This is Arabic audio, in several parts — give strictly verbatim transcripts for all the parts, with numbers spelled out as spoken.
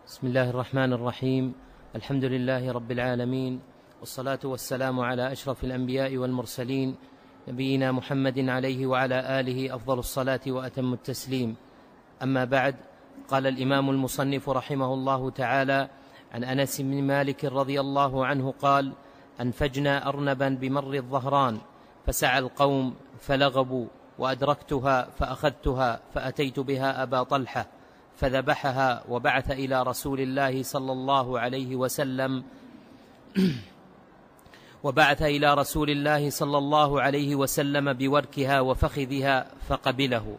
بسم الله الرحمن الرحيم. الحمد لله رب العالمين، والصلاة والسلام على أشرف الأنبياء والمرسلين، نبينا محمد عليه وعلى آله أفضل الصلاة وأتم التسليم. أما بعد، قال الإمام المصنف رحمه الله تعالى عن أنس بن مالك رضي الله عنه قال: أنفجنا أرنبا بمر الظهران فسعى القوم فلغبوا، وأدركتها فأخذتها فأتيت بها أبا طلحة فذبحها وبعث إلى رسول الله صلى الله عليه وسلم وبعث إلى رسول الله صلى الله عليه وسلم بوركها وفخذها فقبله.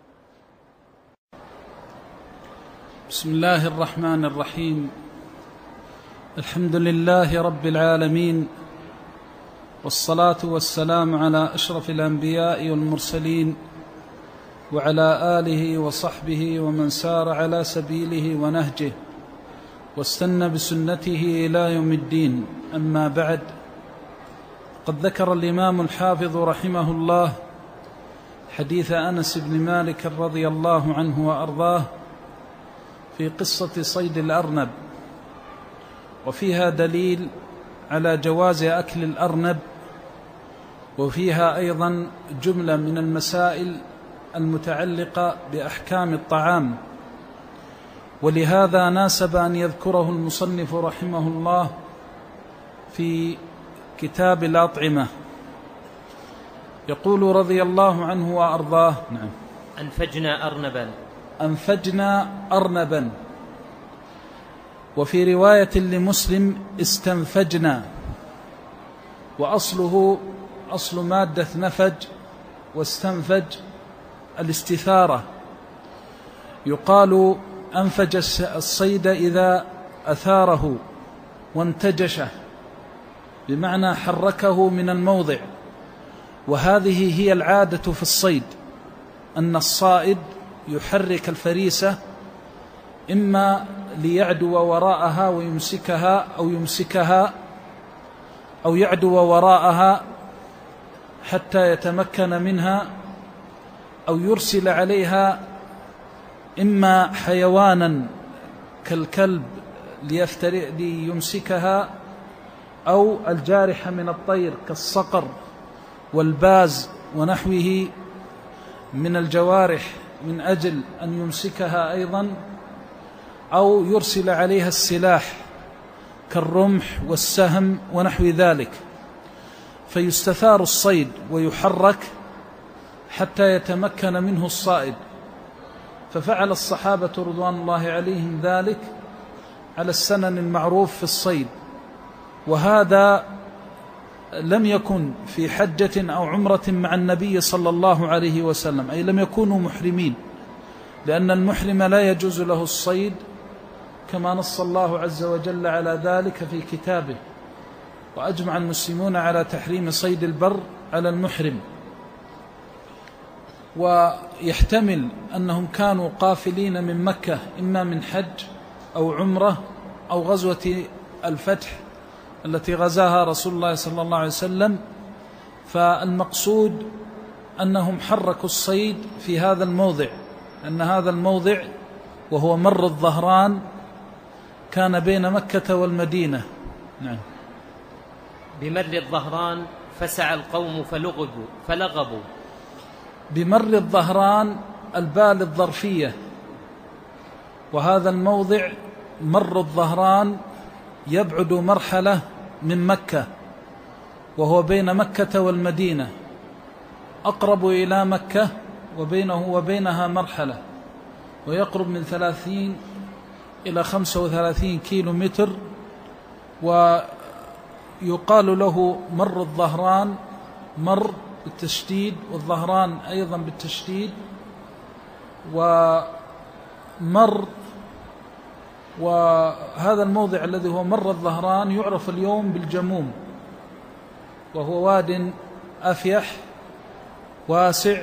بسم الله الرحمن الرحيم. الحمد لله رب العالمين، والصلاة والسلام على أشرف الأنبياء والمرسلين، وعلى آله وصحبه ومن سار على سبيله ونهجه واستنى بسنته إلى يوم الدين. أما بعد، قد ذكر الإمام الحافظ رحمه الله حديث أنس بن مالك رضي الله عنه وأرضاه في قصة صيد الأرنب، وفيها دليل على جواز أكل الأرنب، وفيها أيضا جملة من المسائل المتعلقة بأحكام الطعام، ولهذا ناسب أن يذكره المصنف رحمه الله في كتاب الأطعمة. يقول رضي الله عنه وأرضاه: نعم. أنفجنا أرنبا أنفجنا أرنبا، وفي رواية لمسلم استنفجنا، وأصله أصل مادة نفج واستنفج الاستثارة. يقال أنفج الصيد إذا أثاره وانتجشه، بمعنى حركه من الموضع. وهذه هي العادة في الصيد، أن الصائد يحرك الفريسة إما ليعدو وراءها ويمسكها، أو يمسكها أو يعدو وراءها حتى يتمكن منها، أو يرسل عليها إما حيوانا كالكلب ليمسكها، أو الجارح من الطير كالصقر والباز ونحوه من الجوارح من أجل أن يمسكها أيضا، أو يرسل عليها السلاح كالرمح والسهم ونحو ذلك، فيستثار الصيد ويحرك حتى يتمكن منه الصائد. ففعل الصحابة رضوان الله عليهم ذلك على السنن المعروف في الصيد. وهذا لم يكن في حجة أو عمرة مع النبي صلى الله عليه وسلم، أي لم يكونوا محرمين، لأن المحرم لا يجوز له الصيد، كما نص الله عز وجل على ذلك في كتابه. وأجمع المسلمون على تحريم صيد البر على المحرم. ويحتمل أنهم كانوا قافلين من مكة، إما من حج أو عمرة أو غزوة الفتح التي غزاها رسول الله صلى الله عليه وسلم. فالمقصود أنهم حركوا الصيد في هذا الموضع، أن هذا الموضع وهو مر الظهران كان بين مكة والمدينة. نعم. بمر الظهران فسعى القوم فلغبوا فلغبوا بمر الظهران الباء الظرفية، وهذا الموضع مر الظهران يبعد مرحلة من مكة، وهو بين مكة والمدينة، أقرب إلى مكة وبينه وبينها مرحلة، ويقرب من ثلاثين إلى خمسة وثلاثين كيلو متر. ويقال له مر الظهران، مر بالتشديد، والظهران أيضا بالتشديد. ومر وهذا الموضع الذي هو مر الظهران يعرف اليوم بالجموم، وهو واد أفيح واسع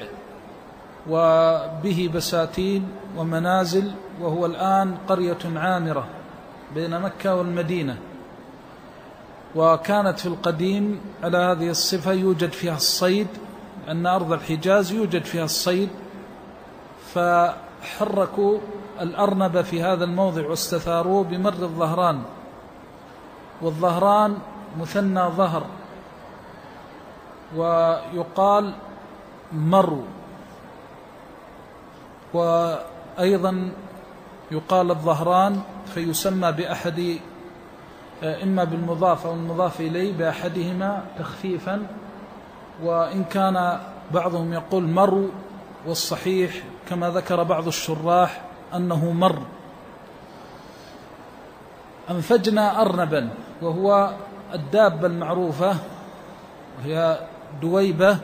وبه بساتين ومنازل، وهو الآن قرية عامرة بين مكة والمدينة. وكانت في القديم على هذه الصفة، يوجد فيها الصيد، أن أرض الحجاز يوجد فيها الصيد، فحركوا الأرنب في هذا الموضع واستثاروه بمر الظهران، والظهران مثنى ظهر، ويقال مر، وأيضا يقال الظهران فيسمى بأحد إما بالمضاف أو المضاف إليه بأحدهما تخفيفا، وإن كان بعضهم يقول مر، والصحيح كما ذكر بعض الشراح أنه مر. أنفجنا أرنبا، وهو الدابة المعروفة، وهي دويبة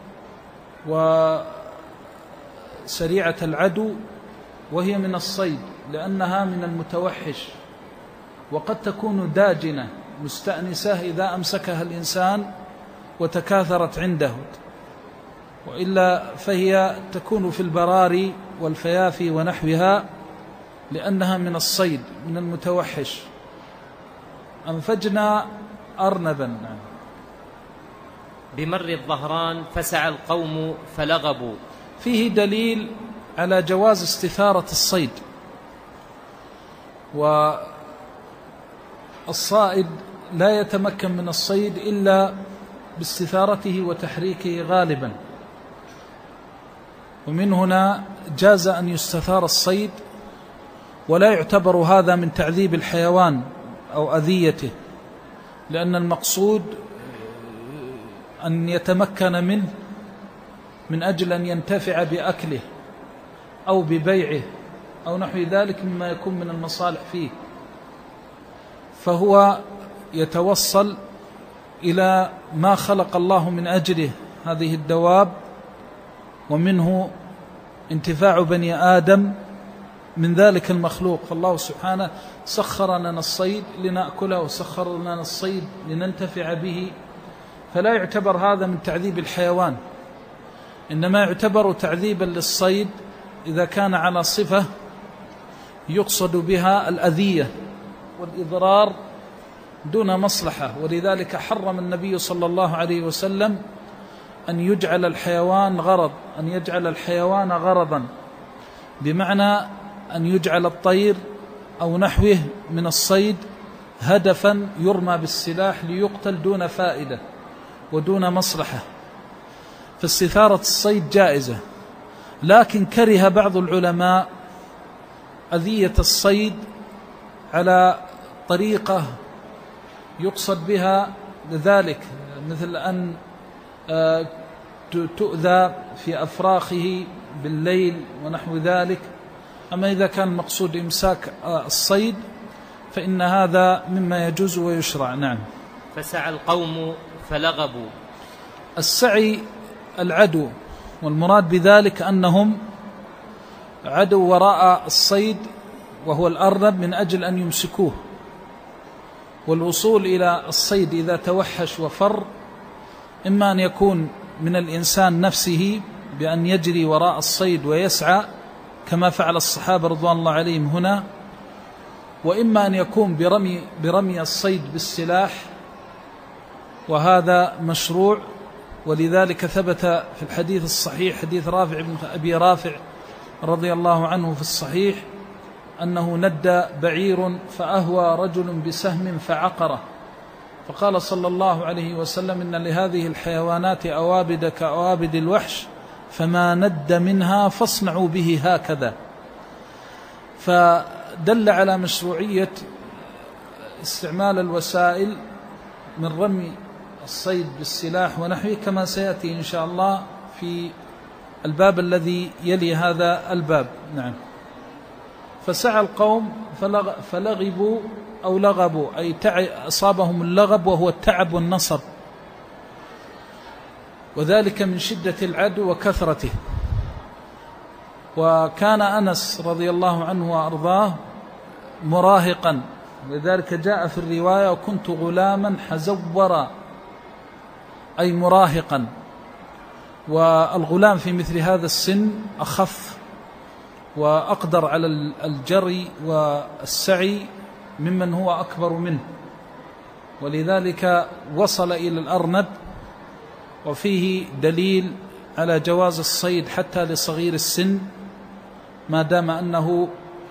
وسريعة العدو، وهي من الصيد لأنها من المتوحش، وقد تكون داجنة مستأنسة إذا أمسكها الإنسان وتكاثرت عنده، وإلا فهي تكون في البراري والفيافي ونحوها لأنها من الصيد من المتوحش. أنفجنا أرنبا. بمر الظهران فسعى القوم فلغبوا. فيه دليل على جواز استثارة الصيد، والصائد لا يتمكن من الصيد إلا باستثارته وتحريكه غالبا، ومن هنا جاز أن يستثار الصيد، ولا يعتبر هذا من تعذيب الحيوان أو أذيته، لأن المقصود أن يتمكن منه من أجل أن ينتفع بأكله أو ببيعه أو نحو ذلك مما يكون من المصالح فيه، فهو يتوصل إلى ما خلق الله من أجله هذه الدواب، ومنه انتفاع بني آدم من ذلك المخلوق. فالله سبحانه سخر لنا الصيد لنأكله، وسخر لنا الصيد لننتفع به، فلا يعتبر هذا من تعذيب الحيوان، إنما يعتبر تعذيبا للصيد إذا كان على صفة يقصد بها الأذية والإضرار دون مصلحة. ولذلك حرم النبي صلى الله عليه وسلم أن يجعل الحيوان غرض، أن يجعل الحيوان غرضا، بمعنى أن يجعل الطير أو نحوه من الصيد هدفا يرمى بالسلاح ليقتل دون فائدة ودون مصلحة. فاستثارة الصيد جائزة، لكن كره بعض العلماء أذية الصيد على طريقة يقصد بها لذلك، مثل أن تؤذى في أفراخه بالليل ونحو ذلك. أما إذا كان مقصود إمساك الصيد فإن هذا مما يجوز ويشرع. نعم. فسعى القوم فلغبوا. السعي العدو، والمراد بذلك أنهم عدوا وراء الصيد وهو الأرنب من أجل أن يمسكوه، والوصول إلى الصيد إذا توحش وفر إما أن يكون من الإنسان نفسه بأن يجري وراء الصيد ويسعى كما فعل الصحابة رضوان الله عليهم هنا، وإما أن يكون برمي, برمي الصيد بالسلاح، وهذا مشروع. ولذلك ثبت في الحديث الصحيح حديث رافع بن أبي رافع رضي الله عنه في الصحيح أنه ندى بعير فأهوى رجل بسهم فعقره، فقال صلى الله عليه وسلم إن لهذه الحيوانات أوابد كأوابد الوحش، فما ند منها فاصنعوا به هكذا. فدل على مشروعية استعمال الوسائل من رمي الصيد بالسلاح ونحوه، كما سيأتي إن شاء الله في الباب الذي يلي هذا الباب. نعم. فسعى القوم فلغبوا أو لغبوا، أي أصابهم اللغب وهو التعب والنصب، وذلك من شدة العدو وكثرته. وكان أنس رضي الله عنه وأرضاه مراهقا، لذلك جاء في الرواية وكنت غلاما حزورا، أي مراهقا. والغلام في مثل هذا السن أخف وأقدر على الجري والسعي ممن هو أكبر منه، ولذلك وصل إلى الأرنب. وفيه دليل على جواز الصيد حتى لصغير السن ما دام أنه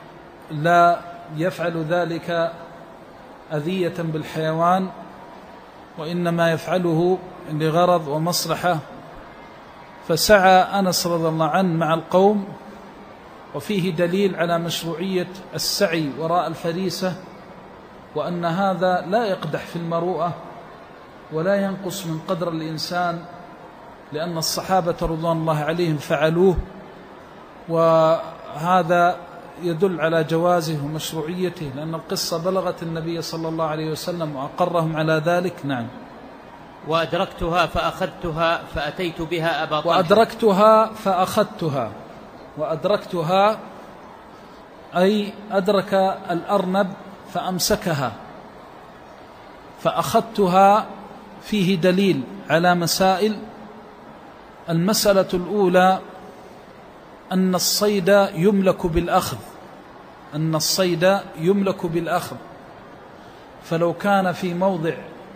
لا يفعل ذلك أذية بالحيوان، وإنما يفعله لغرض ومصلحة. فسعى أنس رضي الله عنه مع القوم، وفيه دليل على مشروعية السعي وراء الفريسة، وأن هذا لا يقدح في المروءة ولا ينقص من قدر الإنسان، لأن الصحابة رضوان الله عليهم فعلوه، وهذا يدل على جوازه ومشروعيته، لأن القصة بلغت النبي صلى الله عليه وسلم وأقرهم على ذلك. نعم. وأدركتها فأخذتها فأتيت بها أبا طلحة. وأدركتها فأخذتها، وأدركتها أي أدرك الأرنب فأمسكها، فأخذتها فيه دليل على مسائل. المسألة الأولى أن الصيد يملك بالأخذ، أن الصيد يملك بالأخذ، فلو كان في موضع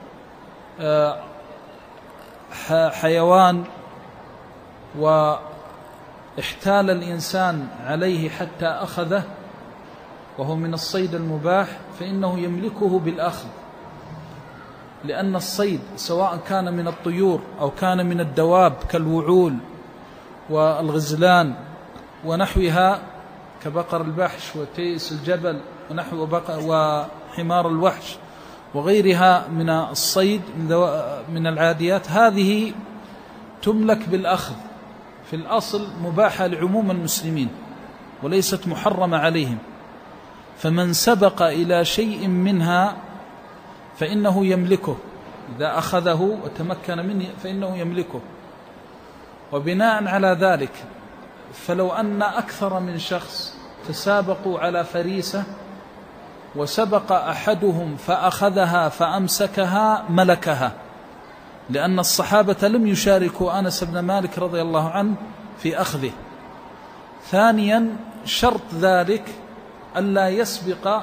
حيوان واحتال الإنسان عليه حتى أخذه وهو من الصيد المباح فإنه يملكه بالأخذ، لأن الصيد سواء كان من الطيور أو كان من الدواب كالوعول والغزلان ونحوها كبقر البحش وتيس الجبل ونحو وحمار الوحش وغيرها من الصيد من العاديات، هذه تملك بالأخذ، في الأصل مباحة لعموم المسلمين وليست محرمة عليهم، فمن سبق إلى شيء منها فإنه يملكه، إذا أخذه وتمكن منه فإنه يملكه. وبناء على ذلك فلو أن أكثر من شخص تسابقوا على فريسة وسبق أحدهم فأخذها فأمسكها ملكها، لأن الصحابة لم يشاركوا أنس بن مالك رضي الله عنه في أخذه. ثانيا شرط ذلك ألا يسبق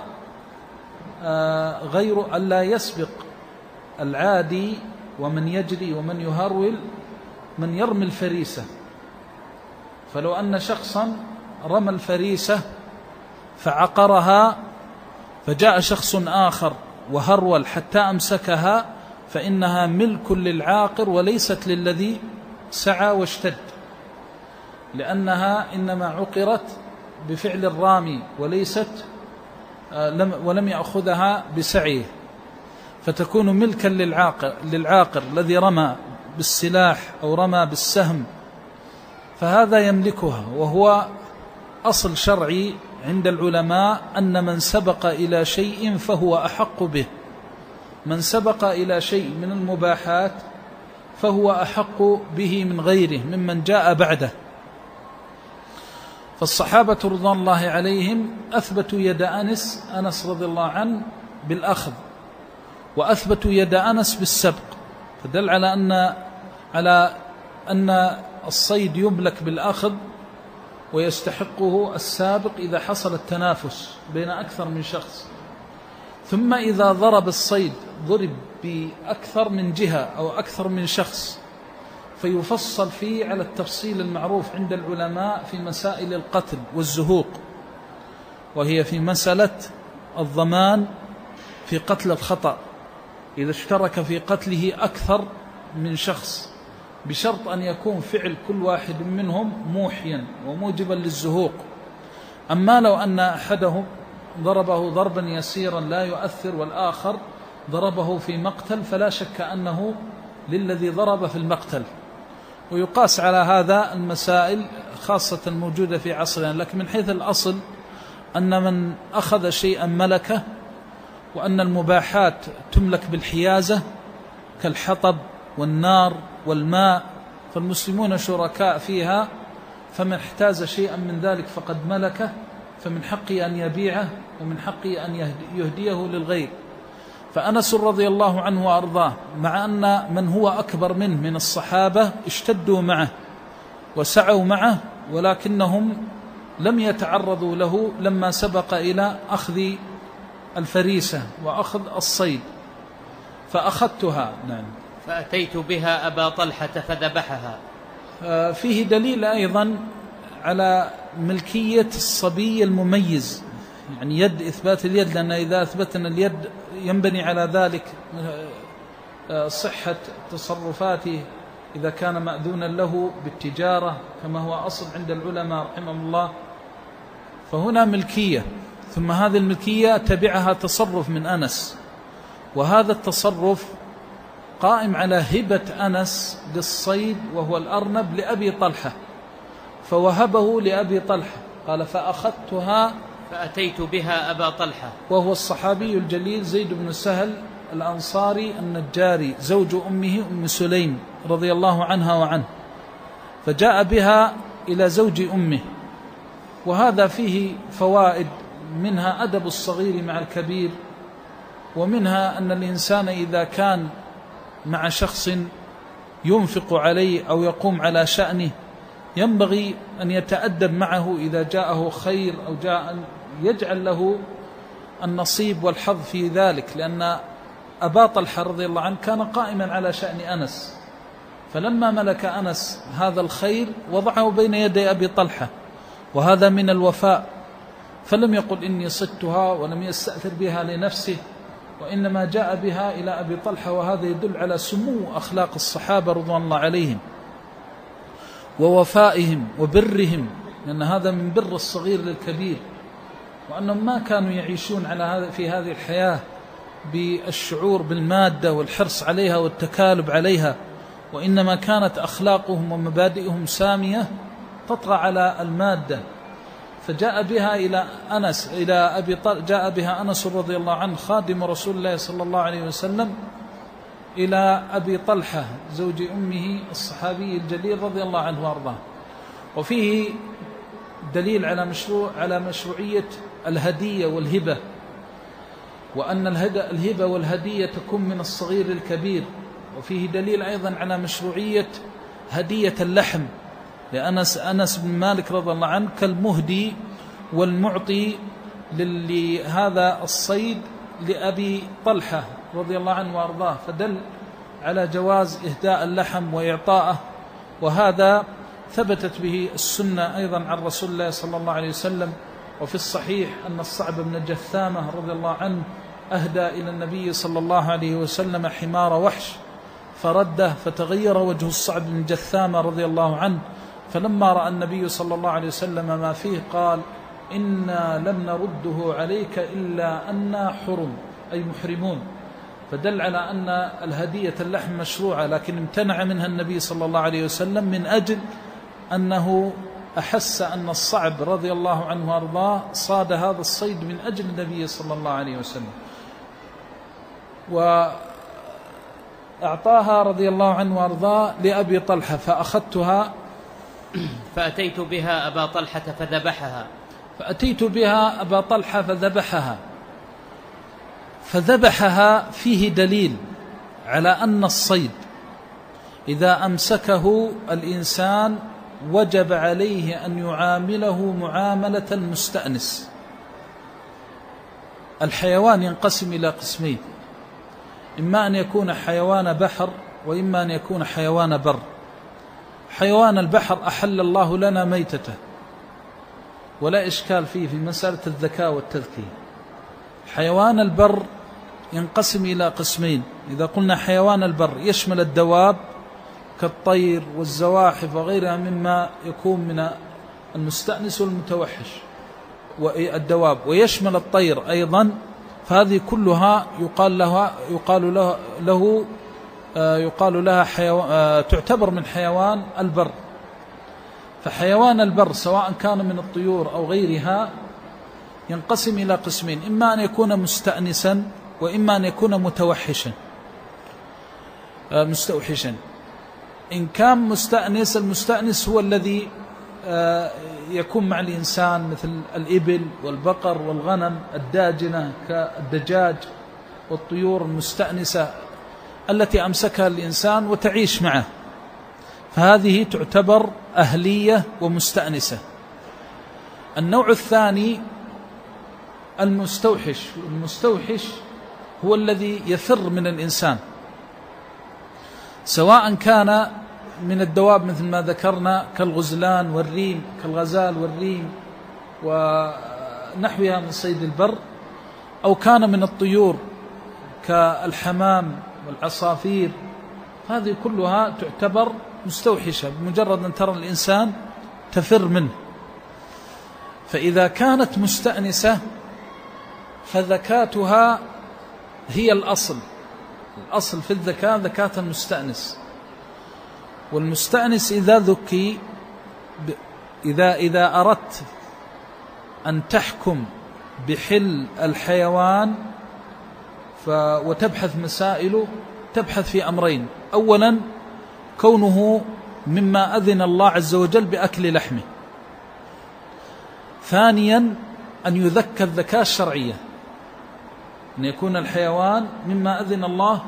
غير ألا يسبق العادي ومن يجري ومن يهرول من يرمي الفريسة، فلو أن شخصا رمى الفريسة فعقرها فجاء شخص آخر وهرول حتى أمسكها فإنها ملك للعاقر وليست للذي سعى واشتد، لأنها إنما عقرت بفعل الرامي وليست ولم يأخذها بسعيه، فتكون ملكا للعاقر, للعاقر الذي رمى بالسلاح أو رمى بالسهم، فهذا يملكها. وهو أصل شرعي عند العلماء أن من سبق إلى شيء فهو أحق به، من سبق إلى شيء من المباحات فهو أحق به من غيره ممن جاء بعده. فالصحابة رضوان الله عليهم أثبتوا يد أنس أنس رضي الله عنه بالأخذ، وأثبتوا يد أنس بالسبق، فدل على أن على أن الصيد يملك بالأخذ ويستحقه السابق إذا حصل التنافس بين أكثر من شخص. ثم إذا ضرب الصيد ضرب بأكثر من جهة أو أكثر من شخص، فيفصل فيه على التفصيل المعروف عند العلماء في مسائل القتل والزهوق، وهي في مسألة الضمان في قتل الخطأ، إذا اشترك في قتله أكثر من شخص، بشرط أن يكون فعل كل واحد منهم موحيا وموجبا للزهوق. أما لو أن أحدهم ضربه ضربا يسيرا لا يؤثر والآخر ضربه في مقتل، فلا شك أنه للذي ضرب في المقتل. ويقاس على هذا المسائل خاصة موجودة في عصرنا، لكن من حيث الأصل أن من أخذ شيئا ملكه، وأن المباحات تملك بالحيازة كالحطب والنار والماء، فالمسلمون شركاء فيها، فمن احتاز شيئا من ذلك فقد ملكه، فمن حقه أن يبيعه ومن حقه أن يهديه للغير. فأنس رضي الله عنه وأرضاه مع أن من هو أكبر منه من الصحابة اشتدوا معه وسعوا معه، ولكنهم لم يتعرضوا له لما سبق إلى أخذ الفريسة وأخذ الصيد، فأخذتها. نعم. فأتيت بها أبا طلحة فذبحها. فيه دليل أيضا على ملكية الصبي المميز، يعني يد إثبات اليد، لأن إذا أثبتنا اليد ينبني على ذلك صحة تصرفاته إذا كان مأذونا له بالتجارة كما هو أصل عند العلماء رحمهم الله. فهنا ملكية، ثم هذه الملكية تبعها تصرف من أنس، وهذا التصرف قائم على هبة أنس للصيد وهو الأرنب لأبي طلحة، فوهبه لأبي طلحة، قال فأخذتها فأتيت بها أبا طلحة، وهو الصحابي الجليل زيد بن سهل الأنصاري النجاري زوج أمه أم سليم رضي الله عنها وعنه، فجاء بها إلى زوج أمه. وهذا فيه فوائد، منها أدب الصغير مع الكبير، ومنها أن الإنسان إذا كان مع شخص ينفق عليه أو يقوم على شأنه ينبغي أن يتأدب معه إذا جاءه خير أو جاء يجعل له النصيب والحظ في ذلك، لأن أبا طلحة رضي الله عنه كان قائما على شأن أنس، فلما ملك أنس هذا الخير وضعه بين يدي أبي طلحة، وهذا من الوفاء، فلم يقل إني صدتها ولم يستأثر بها لنفسه، وإنما جاء بها إلى أبي طلحة، وهذا يدل على سمو أخلاق الصحابة رضوان الله عليهم ووفائهم وبرهم، لأن هذا من بر الصغير للكبير، وأنهم ما كانوا يعيشون على هذا في هذه الحياة بالشعور بالمادة والحرص عليها والتكالب عليها، وإنما كانت أخلاقهم ومبادئهم سامية تطغى على المادة. فجاء بها إلى أنس إلى أبي طل... جاء بها أنس رضي الله عنه خادم رسول الله صلى الله عليه وسلم إلى أبي طلحة زوج أمه الصحابي الجليل رضي الله عنه وأرضاه. وفيه دليل على مشروع على مشروعية الهدية والهبة، وأن الهبة والهدية تكون من الصغير للكبير. وفيه دليل أيضا على مشروعية هدية اللحم، لأنس أنس بن مالك رضي الله عنه كالمهدي والمعطي لهذا الصيد لأبي طلحة رضي الله عنه وأرضاه، فدل على جواز إهداء اللحم وإعطائه. وهذا ثبتت به السنة أيضا عن رسول الله صلى الله عليه وسلم. وفي الصحيح أن الصعب بن جثامة رضي الله عنه أهدى إلى النبي صلى الله عليه وسلم حمار وحش فرده، فتغير وجه الصعب بن جثامة رضي الله عنه، فلما رأى النبي صلى الله عليه وسلم ما فيه قال إنا لم نرده عليك إلا أننا حرم، أي محرمون. فدل على أن الهدية اللحم مشروعة، لكن امتنع منها النبي صلى الله عليه وسلم من أجل أنه أحس أن الصعب رضي الله عنه وأرضاه صاد هذا الصيد من أجل النبي صلى الله عليه وسلم. وأعطاها رضي الله عنه وأرضاه لأبي طلحة، فأخذتها فأتيت بها أبا طلحة فذبحها فأتيت بها أبا طلحة فذبحها فذبحها فيه دليل على أن الصيد إذا أمسكه الإنسان وجب عليه أن يعامله معاملة المستأنس. الحيوان ينقسم إلى قسمين، إما أن يكون حيوان بحر وإما أن يكون حيوان بر. حيوان البحر أحل الله لنا ميتته ولا إشكال فيه في مسألة الذكاء والتذكية. حيوان البر ينقسم إلى قسمين، إذا قلنا حيوان البر يشمل الدواب كالطير والزواحف وغيرها مما يكون من المستأنس والمتوحش والدواب، ويشمل الطير أيضا، فهذه كلها يقال لها يقال له, له يقال لها حيوان، تعتبر من حيوان البر. فحيوان البر سواء كان من الطيور أو غيرها ينقسم إلى قسمين، إما أن يكون مستأنسا وإما أن يكون متوحشا مستوحشا. إن كان مستأنس، المستأنس هو الذي يكون مع الإنسان مثل الإبل والبقر والغنم الداجنة كالدجاج والطيور المستأنسة التي أمسكها الإنسان وتعيش معه، فهذه تعتبر أهلية ومستأنسة. النوع الثاني المستوحش، المستوحش هو الذي يفر من الإنسان، سواء كان من الدواب مثل ما ذكرنا كالغزلان والريم، كالغزال والريم ونحوها من صيد البر، أو كان من الطيور كالحمام والعصافير، هذه كلها تعتبر مستوحشة بمجرد أن ترى الإنسان تفر منه. فإذا كانت مستأنسة فذكاتها هي الأصل، الأصل في الذكاء ذكاة المستأنس. والمستأنس إذا ذكي، إذا, إذا أردت أن تحكم بحل الحيوان وتبحث مسائله، تبحث في أمرين: أولا كونه مما أذن الله عز وجل بأكل لحمه، ثانيا أن يذكى الذكاة الشرعية، أن يكون الحيوان مما أذن الله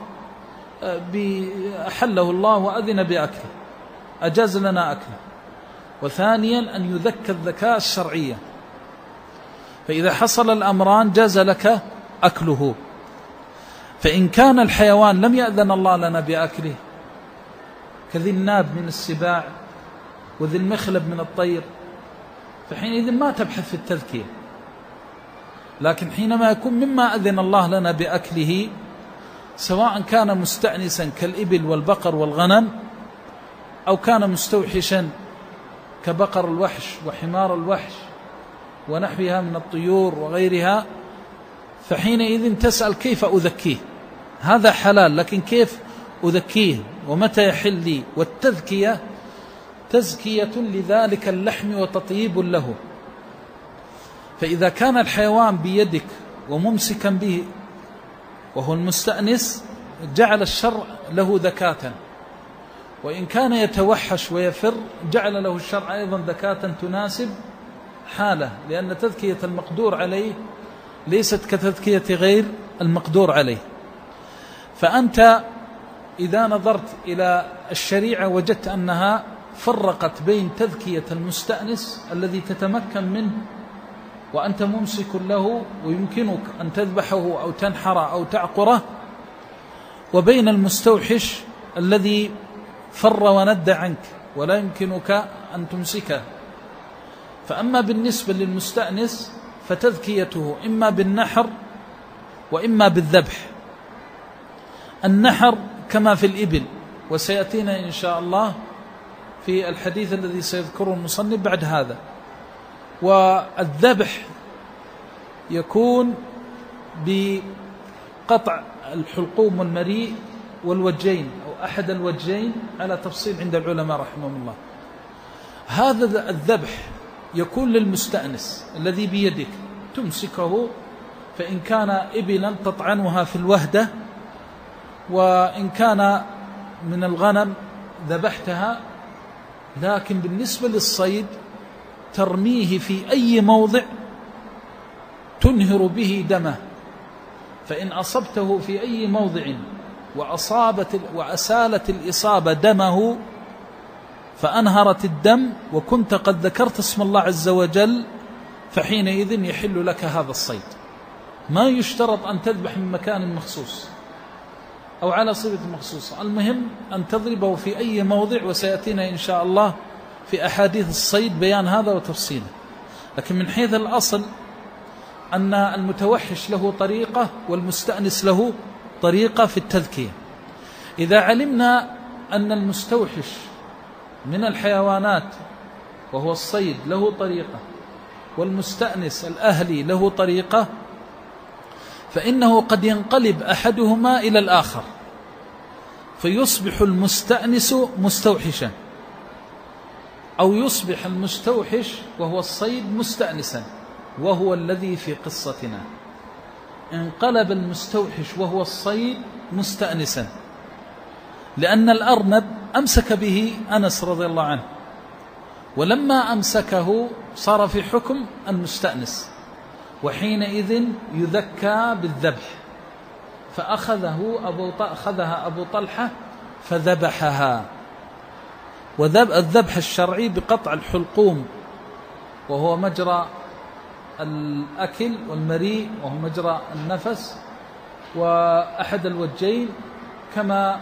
أحله الله وأذن بأكله، أجاز لنا أكله، وثانيا أن يذكى الذكاة الشرعية. فإذا حصل الأمران جاز لك أكله. فإن كان الحيوان لم يأذن الله لنا بأكله كذي الناب من السباع وذي المخلب من الطير، فحينئذ ما تبحث في التذكية. لكن حينما يكون مما أذن الله لنا بأكله، سواء كان مستأنسا كالإبل والبقر والغنم، أو كان مستوحشا كبقر الوحش وحمار الوحش ونحوها من الطيور وغيرها، فحينئذ تسأل كيف أذكيه؟ هذا حلال، لكن كيف أذكيه ومتى يحل لي؟ والتذكية تزكية لذلك اللحم وتطييب له. فإذا كان الحيوان بيدك وممسكا به وهو المستأنس، جعل الشرع له ذكاة، وإن كان يتوحش ويفر جعل له الشرع أيضا ذكاة تناسب حاله، لأن تذكية المقدور عليه ليست كتذكية غير المقدور عليه. فأنت إذا نظرت إلى الشريعة وجدت أنها فرقت بين تذكية المستأنس الذي تتمكن منه وأنت ممسك له ويمكنك أن تذبحه أو تنحر أو تعقره، وبين المستوحش الذي فر وند عنك ولا يمكنك أن تمسكه. فأما بالنسبة للمستأنس فتذكيته إما بالنحر وإما بالذبح. النحر كما في الإبل، وسيأتينا إن شاء الله في الحديث الذي سيذكره المصنف بعد هذا. والذبح يكون بقطع الحلقوم والمريء والوجين أو أحد الوجين على تفصيل عند العلماء رحمهم الله. هذا الذبح يكون للمستأنس الذي بيدك تمسكه، فإن كان إبلا تطعنها في الوهدة، وإن كان من الغنم ذبحتها. لكن بالنسبة للصيد ترميه في أي موضع تنهر به دمه، فإن أصبته في أي موضع وأصابت وأسالت الإصابة دمه فأنهرت الدم وكنت قد ذكرت اسم الله عز وجل، فحينئذ يحل لك هذا الصيد. ما يشترط أن تذبح من مكان مخصوص أو على صفة مخصوصة، المهم أن تضربه في أي موضع، وسيأتينا إن شاء الله في أحاديث الصيد بيان هذا وتفصيله. لكن من حيث الأصل أن المتوحش له طريقة والمستأنس له طريقة في التذكية. إذا علمنا أن المستوحش من الحيوانات وهو الصيد له طريقة، والمستأنس الأهلي له طريقة، فإنه قد ينقلب أحدهما إلى الآخر فيصبح المستأنس مستوحشا، أو يصبح المستوحش وهو الصيد مستأنسا، وهو الذي في قصتنا. انقلب المستوحش وهو الصيد مستأنسا، لأن الأرنب أمسك به أنس رضي الله عنه، ولما أمسكه صار في حكم المستأنس، وحينئذ يذكى بالذبح. فأخذه أبو أخذها أبو طلحة فذبحها. والذبح الشرعي بقطع الحلقوم، وهو مجرى الأكل والمريء، وهو مجرى النفس، وأحد الوجين كما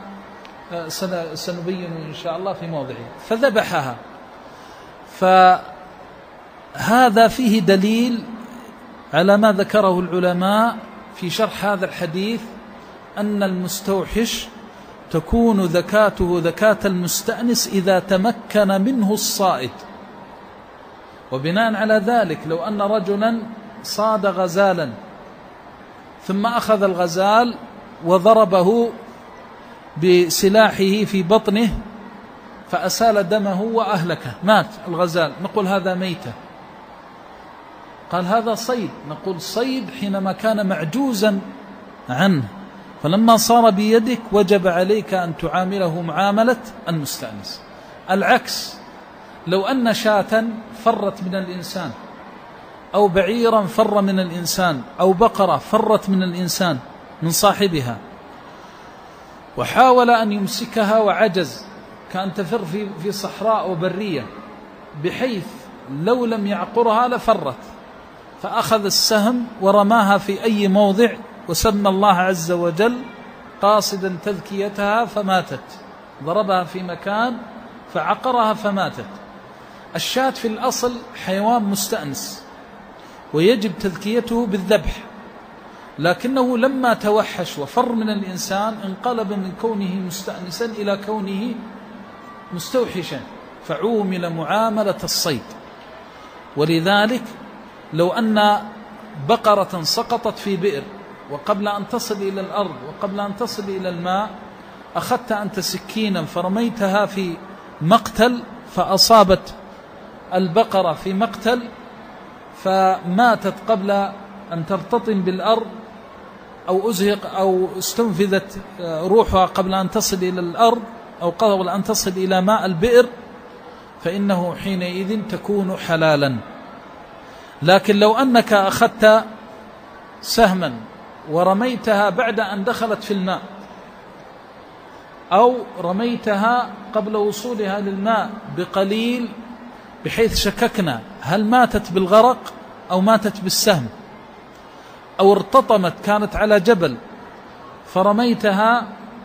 سنبين إن شاء الله في موضعه. فذبحها. فهذا فيه دليل على ما ذكره العلماء في شرح هذا الحديث أن المستوحش تكون ذكاته ذكاة المستأنس إذا تمكن منه الصائد. وبناء على ذلك لو أن رجلا صاد غزالا ثم أخذ الغزال وضربه بسلاحه في بطنه فأسال دمه وأهلكه، مات الغزال، نقول هذا ميتة. قال هذا صيد، نقول صيد حينما كان معجوزا عنه، فلما صار بيدك وجب عليك أن تعامله معاملة المستأنس. العكس، لو أن شاة فرت من الإنسان أو بعيرا فر من الإنسان أو بقرة فرت من الإنسان من صاحبها وحاول أن يمسكها وعجز، كأن تفر في في صحراء وبرية بحيث لو لم يعقرها لفرت، فأخذ السهم ورماها في أي موضع وسمى الله عز وجل قاصدا تذكيتها فماتت، ضربها في مكان فعقرها فماتت. الشاة في الأصل حيوان مستأنس ويجب تذكيته بالذبح، لكنه لما توحش وفر من الإنسان انقلب من كونه مستأنسا إلى كونه مستوحشا، فعومل معاملة الصيد. ولذلك لو أن بقرة سقطت في بئر وقبل أن تصل إلى الأرض وقبل أن تصل إلى الماء أخذت أنت سكينا فرميتها في مقتل فأصابت البقرة في مقتل فماتت قبل أن ترتطم بالأرض أو أزهق أو استنفذت روحها قبل أن تصل إلى الأرض أو قبل أن تصل إلى ماء البئر، فإنه حينئذ تكون حلالا. لكن لو أنك أخذت سهما ورميتها بعد أن دخلت في الماء أو رميتها قبل وصولها للماء بقليل بحيث شككنا هل ماتت بالغرق أو ماتت بالسهم، أو ارتطمت كانت على جبل فرميتها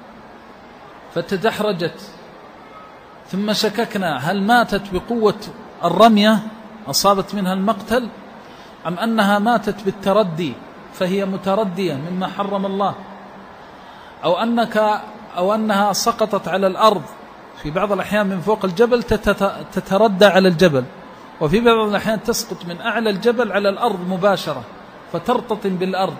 فتدحرجت ثم شككنا هل ماتت بقوة الرمية أصابت منها المقتل أم أنها ماتت بالتردي فهي متردية مما حرم الله، أو أنك أو أنها سقطت على الأرض في بعض الأحيان من فوق الجبل تتردى على الجبل، وفي بعض الأحيان تسقط من أعلى الجبل على الأرض مباشرة فترتطم بالأرض،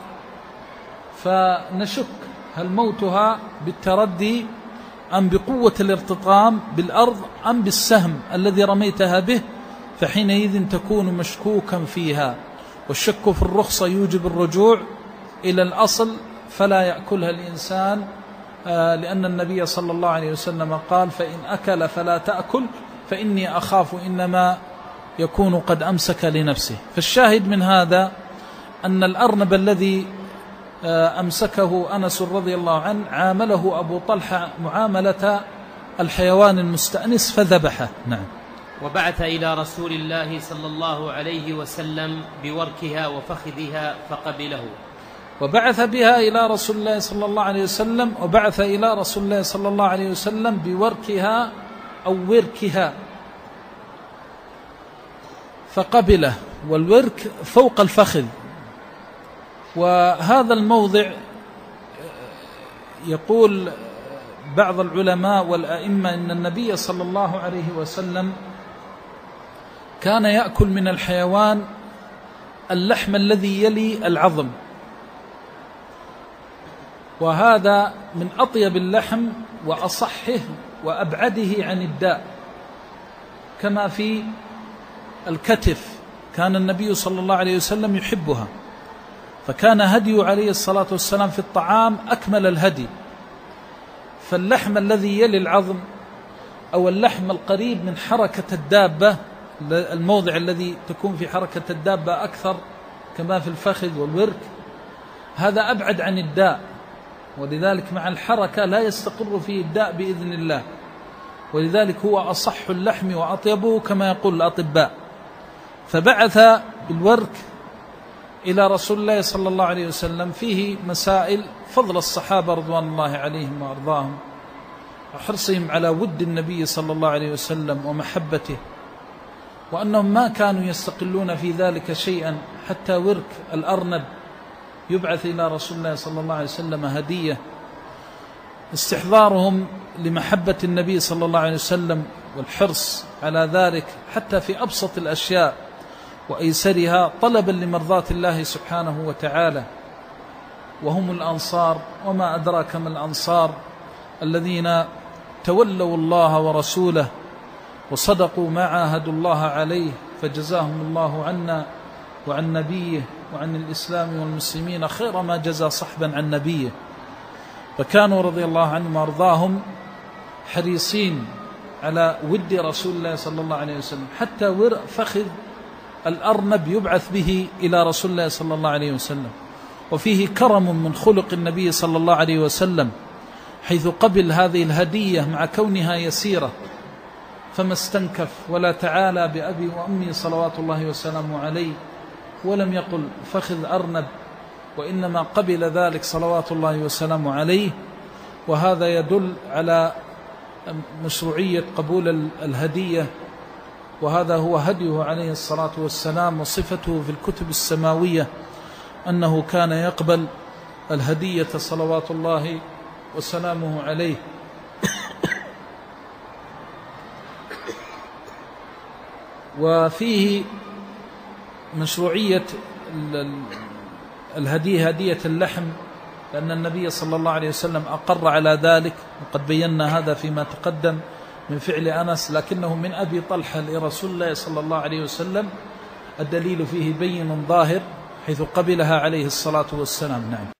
فنشك هل موتها بالتردي أم بقوة الارتطام بالأرض أم بالسهم الذي رميتها به، فحينئذ تكون مشكوكا فيها. والشك في الرخصة يوجب الرجوع إلى الأصل فلا يأكلها الإنسان، لأن النبي صلى الله عليه وسلم قال فإن أكل فلا تأكل فإني أخاف إنما يكون قد أمسك لنفسه. فالشاهد من هذا أن الأرنب الذي أمسكه أنس رضي الله عنه عامله أبو طلحة معاملة الحيوان المستأنس فذبحه. نعم. وبعث إلى رسول الله صلى الله عليه وسلم بوركها وفخذها فقبله. وبعث بها إلى رسول الله صلى الله عليه وسلم وبعث إلى رسول الله صلى الله عليه وسلم بوركها أو وركها فقبله، والورك فوق الفخذ. وهذا الموضع يقول بعض العلماء والأئمة إن النبي صلى الله عليه وسلم كان يأكل من الحيوان اللحم الذي يلي العظم، وهذا من أطيب اللحم وأصحه وأبعده عن الداء، كما في الكتف كان النبي صلى الله عليه وسلم يحبها، فكان هدي عليه الصلاة والسلام في الطعام أكمل الهدي. فاللحم الذي يلي العظم أو اللحم القريب من حركة الدابة، الموضع الذي تكون في حركة الدابة أكثر كما في الفخذ والورك، هذا أبعد عن الداء، ولذلك مع الحركة لا يستقر فيه الداء بإذن الله، ولذلك هو أصح اللحم وأطيبه كما يقول الأطباء. فبعث بالورك إلى رسول الله صلى الله عليه وسلم فيه مسائل فضل الصحابة رضوان الله عليهم وأرضاهم وحرصهم على ود النبي صلى الله عليه وسلم ومحبته، وأنهم ما كانوا يستقلون في ذلك شيئا حتى ورك الأرنب يبعث إلى رسول الله صلى الله عليه وسلم هدية. استحضارهم لمحبة النبي صلى الله عليه وسلم والحرص على ذلك حتى في أبسط الأشياء وأيسرها طلبا لمرضاة الله سبحانه وتعالى. وهم الأنصار، وما أدراك ما الأنصار، الذين تولوا الله ورسوله وصدقوا ما عاهدوا الله عليه، فجزاهم الله عنا وعن نبيه وعن الإسلام والمسلمين خير ما جزى صحبا عن نبيه. فكانوا رضي الله عنهم وارضاهم حريصين على ود رسول الله صلى الله عليه وسلم، حتى فخذ الأرنب يبعث به إلى رسول الله صلى الله عليه وسلم. وفيه كرم من خلق النبي صلى الله عليه وسلم، حيث قبل هذه الهدية مع كونها يسيرة، فما استنكف ولا تعالى بأبي وأمي صلوات الله وسلامه عليه، ولم يقل فخذ أرنب، وإنما قبل ذلك صلوات الله وسلامه عليه. وهذا يدل على مشروعية قبول الهدية، وهذا هو هديه عليه الصلاة والسلام وصفته في الكتب السماوية، أنه كان يقبل الهدية صلوات الله وسلامه عليه. وفيه مشروعية الهدية هدية اللحم، لأن النبي صلى الله عليه وسلم أقر على ذلك، وقد بينا هذا فيما تقدم من فعل أنس، لكنه من أبي طلحة لرسول الله صلى الله عليه وسلم، الدليل فيه بين ظاهر حيث قبلها عليه الصلاة والسلام. نعم.